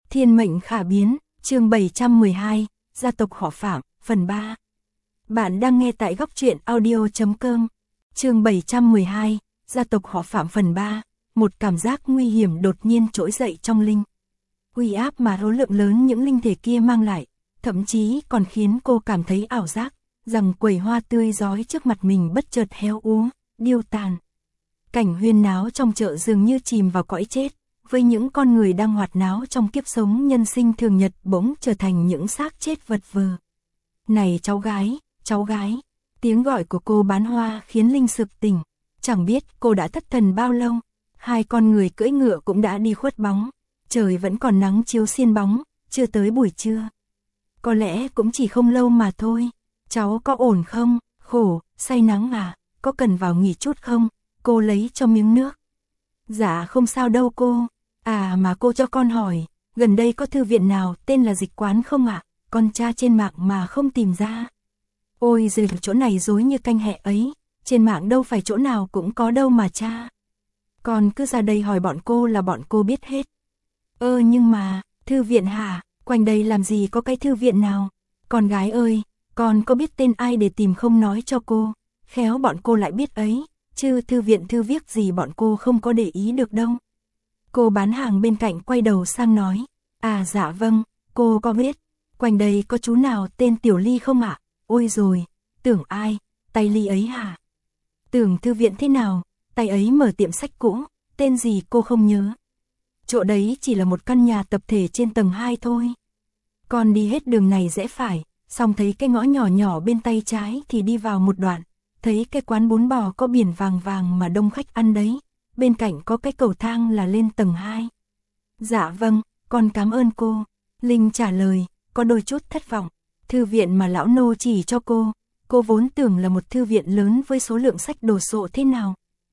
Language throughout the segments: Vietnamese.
Thiên mệnh khả biến, chương 712, gia tộc họ Phạm, phần 3. Bạn đang nghe tại góc truyện audio.com. Chương 712, gia tộc họ Phạm phần 3. Một cảm giác nguy hiểm đột nhiên trỗi dậy trong Linh. Uy áp mà số lượng lớn những linh thể kia mang lại, thậm chí còn khiến cô cảm thấy ảo giác, rằng quầy hoa tươi rói trước mặt mình bất chợt héo úa, điêu tàn. Cảnh huyên náo trong chợ dường như chìm vào cõi chết, với những con người đang hoạt náo trong kiếp sống nhân sinh thường nhật bỗng trở thành những xác chết vật vờ. Này cháu gái, tiếng gọi của cô bán hoa khiến Linh sực tỉnh, chẳng biết cô đã thất thần bao lâu, hai con người cưỡi ngựa cũng đã đi khuất bóng, trời vẫn còn nắng chiếu xiên bóng, chưa tới buổi trưa. Có lẽ cũng chỉ không lâu mà thôi, cháu có ổn không, khổ, say nắng à, có cần vào nghỉ chút không, cô lấy cho miếng nước. Dạ không sao đâu cô. À mà cô cho con hỏi, gần đây có thư viện nào tên là Dịch Quán không ạ? Con tra trên mạng mà không tìm ra. Ôi giời, chỗ này rối như canh hẹ ấy, trên mạng đâu phải chỗ nào cũng có đâu mà tra. Con cứ ra đây hỏi bọn cô là bọn cô biết hết. Nhưng mà, thư viện hả? Quanh đây làm gì có cái thư viện nào? Con gái ơi, con có biết tên ai để tìm không nói cho cô, khéo bọn cô lại biết ấy, chứ thư viện thư viết gì bọn cô không có để ý được đâu. Cô bán hàng bên cạnh quay đầu sang nói, à dạ vâng, cô có biết, quanh đây có chú nào tên Tiểu Ly không ạ? Ôi rồi, tưởng ai, tay Ly ấy hả? Tưởng thư viện thế nào, tay ấy mở tiệm sách cũ, tên gì cô không nhớ. Chỗ đấy chỉ là một căn nhà tập thể trên tầng 2 thôi. Con đi hết đường này rẽ phải, xong thấy cái ngõ nhỏ nhỏ bên tay trái thì đi vào một đoạn, thấy cái quán bún bò có biển vàng vàng mà đông khách ăn đấy. Bên cạnh có cái cầu thang là lên tầng 2. Dạ vâng, con cảm ơn cô. Linh trả lời, có đôi chút thất vọng. Thư viện mà lão nô chỉ cho cô vốn tưởng là một thư viện lớn với số lượng sách đồ sộ thế nào.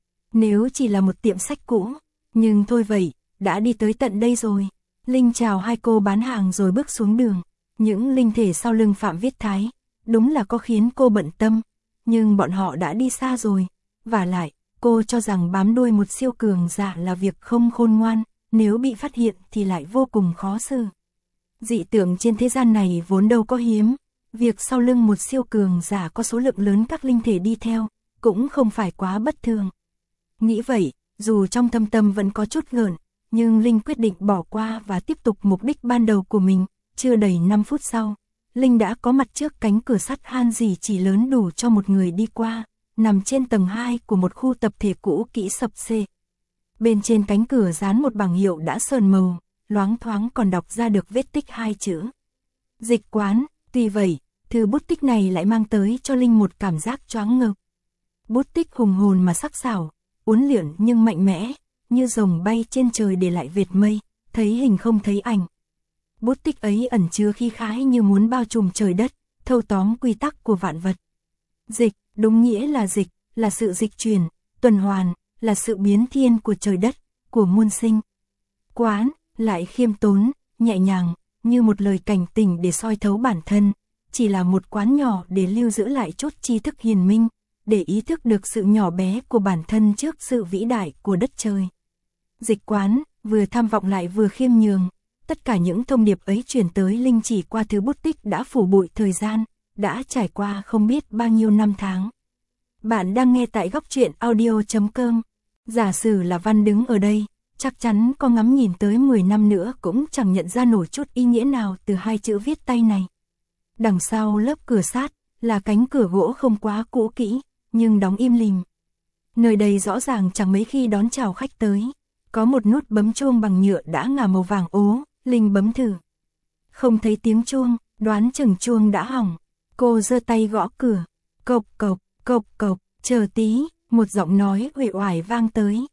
Nếu chỉ là một tiệm sách cũ, nhưng thôi vậy, đã đi tới tận đây rồi. Linh chào hai cô bán hàng rồi bước xuống đường. Những linh thể sau lưng Phạm Viết Thái, đúng là có khiến cô bận tâm, nhưng bọn họ đã đi xa rồi. Vả lại, cô cho rằng bám đuôi một siêu cường giả là việc không khôn ngoan, nếu bị phát hiện thì lại vô cùng khó xử. Dị tượng trên thế gian này vốn đâu có hiếm, việc sau lưng một siêu cường giả có số lượng lớn các linh thể đi theo, cũng không phải quá bất thường. Nghĩ vậy, dù trong thâm tâm vẫn có chút ngợn, nhưng Linh quyết định bỏ qua và tiếp tục mục đích ban đầu của mình. Chưa đầy 5 phút sau, Linh đã có mặt trước cánh cửa sắt han rỉ chỉ lớn đủ cho một người đi qua, nằm trên tầng 2 của một khu tập thể cũ kỹ sập xệ. Bên trên cánh cửa dán một bảng hiệu đã sờn màu, loáng thoáng còn đọc ra được vết tích 2 chữ. Dịch Quán. Tuy vậy, thư bút tích này lại mang tới cho Linh một cảm giác choáng ngợp. Bút tích hùng hồn mà sắc sảo, uốn lượn nhưng mạnh mẽ, như rồng bay trên trời để lại vệt mây, thấy hình không thấy ảnh. Bút tích ấy ẩn chứa khí khái như muốn bao trùm trời đất, thâu tóm quy tắc của vạn vật. Dịch, đúng nghĩa là dịch, là sự dịch chuyển, tuần hoàn, là sự biến thiên của trời đất, của muôn sinh. Quán, lại khiêm tốn, nhẹ nhàng, như một lời cảnh tỉnh để soi thấu bản thân, chỉ là một quán nhỏ để lưu giữ lại chút tri thức hiền minh, để ý thức được sự nhỏ bé của bản thân trước sự vĩ đại của đất trời. Dịch Quán, vừa tham vọng lại vừa khiêm nhường, tất cả những thông điệp ấy truyền tới Linh chỉ qua thứ bút tích đã phủ bụi thời gian, đã trải qua không biết bao nhiêu năm tháng. Bạn đang nghe tại góc truyện audio.com. Giả sử là Văn đứng ở đây, chắc chắn có ngắm nhìn tới 10 năm nữa cũng chẳng nhận ra nổi chút ý nghĩa nào từ hai chữ viết tay này. Đằng sau lớp cửa sắt là cánh cửa gỗ không quá cũ kỹ, nhưng đóng im lìm. Nơi đây rõ ràng chẳng mấy khi đón chào khách tới. Có một nút bấm chuông bằng nhựa đã ngả màu vàng ố, Linh bấm thử. Không thấy tiếng chuông, đoán chừng chuông đã hỏng. Cô giơ tay gõ cửa, cộc cộc, cộc cộc, chờ tí, một giọng nói uể oải vang tới.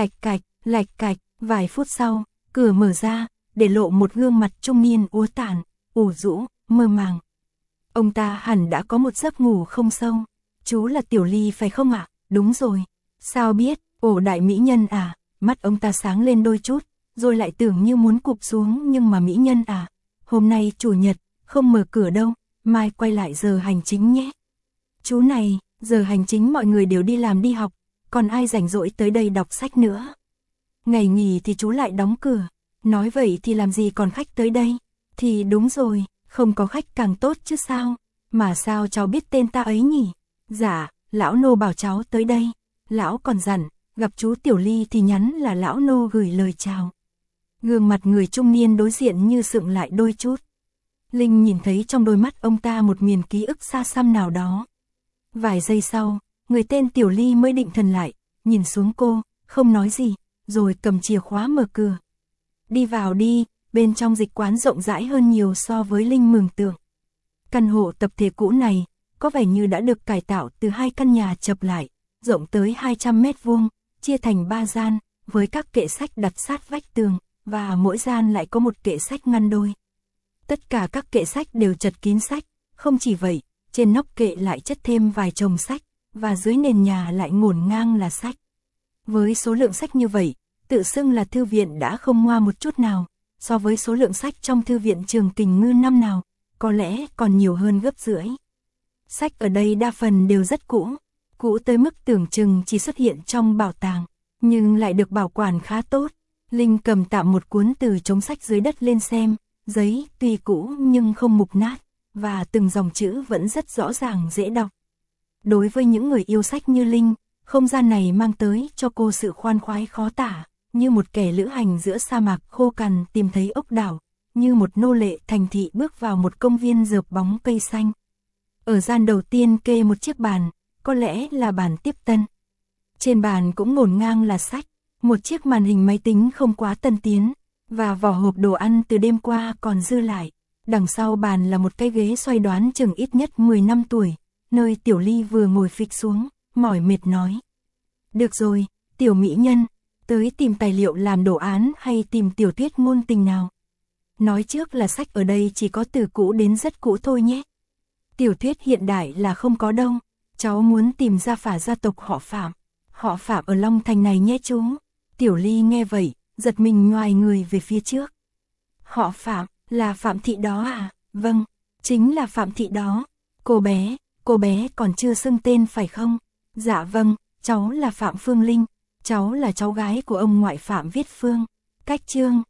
Lạch cạch, vài phút sau, cửa mở ra, để lộ một gương mặt trung niên úa tàn, ủ rũ, mơ màng. Ông ta hẳn đã có một giấc ngủ không sâu. Chú là Tiểu Ly phải không ạ? Đúng rồi. Sao biết? Ồ, đại mỹ nhân à? Mắt ông ta sáng lên đôi chút, rồi lại tưởng như muốn cụp xuống, nhưng mà mỹ nhân à, hôm nay chủ nhật, không mở cửa đâu, mai quay lại giờ hành chính nhé. Chú này, giờ hành chính mọi người đều đi làm đi học, còn ai rảnh rỗi tới đây đọc sách nữa. Ngày nghỉ thì chú lại đóng cửa, Nói vậy thì làm gì còn khách tới đây? Thì đúng rồi, không có khách càng tốt chứ sao? Mà sao cháu biết tên ta ấy nhỉ? Dạ, lão nô bảo cháu tới đây. Lão còn dặn, gặp chú Tiểu Ly thì nhắn là lão nô gửi lời chào. Gương mặt người trung niên đối diện như sượng lại đôi chút. Linh nhìn thấy trong đôi mắt ông ta một miền ký ức xa xăm nào đó. Vài giây sau, người tên Tiểu Ly mới định thần lại, nhìn xuống cô, không nói gì, rồi cầm chìa khóa mở cửa. Đi vào đi, bên trong dịch quán rộng rãi hơn nhiều so với Linh mường tượng. Căn hộ tập thể cũ này, có vẻ như đã được cải tạo từ 2 căn nhà chập lại, rộng tới 200 mét vuông, chia thành 3 gian, với các kệ sách đặt sát vách tường, và mỗi gian lại có một kệ sách ngăn đôi. Tất cả các kệ sách đều chật kín sách, không chỉ vậy, trên nóc kệ lại chất thêm vài chồng sách, và dưới nền nhà lại ngổn ngang là sách. Với số lượng sách như vậy, tự xưng là thư viện đã không ngoa một chút nào, so với số lượng sách trong thư viện Trường Kình Ngư năm nào, có lẽ còn nhiều hơn gấp rưỡi. Sách ở đây đa phần đều rất cũ, cũ tới mức tưởng chừng chỉ xuất hiện trong bảo tàng, nhưng lại được bảo quản khá tốt. Linh cầm tạm một cuốn từ trống sách dưới đất lên xem, giấy tuy cũ nhưng không mục nát, và từng dòng chữ vẫn rất rõ ràng dễ đọc. Đối với những người yêu sách như Linh, không gian này mang tới cho cô sự khoan khoái khó tả, như một kẻ lữ hành giữa sa mạc khô cằn tìm thấy ốc đảo, như một nô lệ thành thị bước vào một công viên rợp bóng cây xanh. Ở gian đầu tiên kê một chiếc bàn, có lẽ là bàn tiếp tân. Trên bàn cũng ngổn ngang là sách, một chiếc màn hình máy tính không quá tân tiến, và vỏ hộp đồ ăn từ đêm qua còn dư lại. Đằng sau bàn là một cái ghế xoay đoán chừng ít nhất 10 năm tuổi, nơi Tiểu Ly vừa ngồi phịch xuống, mỏi mệt nói. Được rồi, Tiểu mỹ nhân, tới tìm tài liệu làm đồ án hay tìm tiểu thuyết ngôn tình nào? Nói trước là sách ở đây chỉ có từ cũ đến rất cũ thôi nhé. Tiểu thuyết hiện đại là không có đâu, cháu muốn tìm ra phả gia tộc họ Phạm. Họ Phạm ở Long Thành này nhé chú. Tiểu Ly nghe vậy, giật mình nhoài người về phía trước. Họ Phạm, là Phạm Thị đó à? Vâng, chính là Phạm Thị đó. Cô bé còn chưa xưng tên phải không? Dạ vâng, cháu là Phạm Phương Linh, cháu là cháu gái của ông ngoại Phạm Viết Phương. Cách chương